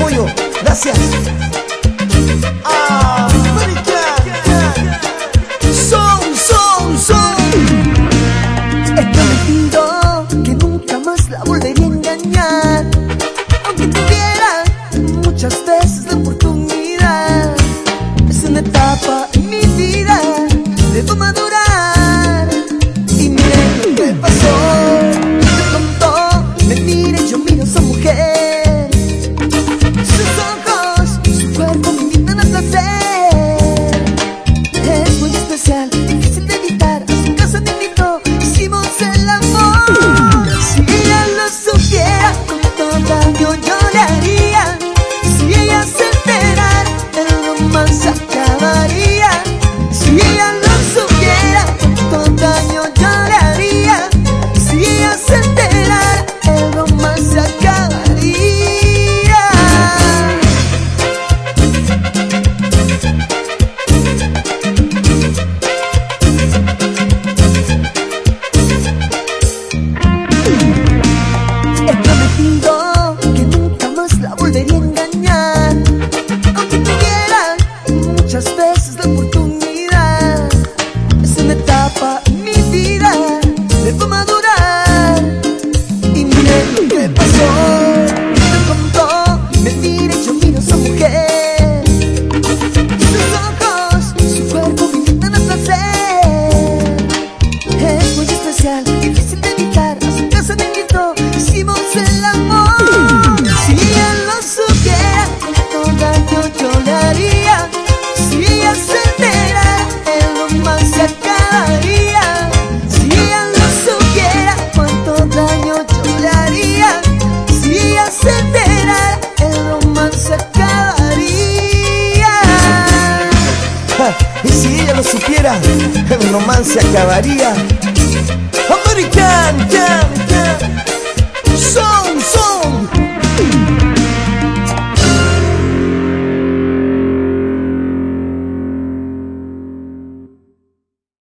apoyo. Gracias. He prometido que nunca más la volvería a engañar, aunque tuviera muchas veces la oportunidad. Es una etapa en mi vida, debo madurar. Y mire lo que pasó, de pronto me mire y yo miro a esa mujer. Sus ojos, su cuerpo me invitan a placer. Es muy especial, difícil de evitar. A su casa me invitó, hicimos el amor. Si ella lo supiera, cuánto daño yo le haría. Si ella se enterara, el romance acabaría. Si ella lo supiera, cuánto daño yo le haría. Si ella se enterara, el romance acabaría. He prometido que nunca más la volvería a engañar, aunque tuviera muchas veces la oportunidad. Es una etapa en mi vida, debo madurar. Y mire lo que pasó, de pronto me mira y yo miro a esa mujer. Sus ojos, su cuerpo me invitan a placer. Es muy especial, difícil de evitar. A su casa me invitó, hicimos el amor. Si ella lo supiera, cuánto daño yo le haría. Si ella se enterara, el romance acabaría. Si ella lo supiera, cuánto daño yo le haría. Si ella se enterara, el romance acabaría. Y si ella lo supiera, el romance acabaría. American Jam.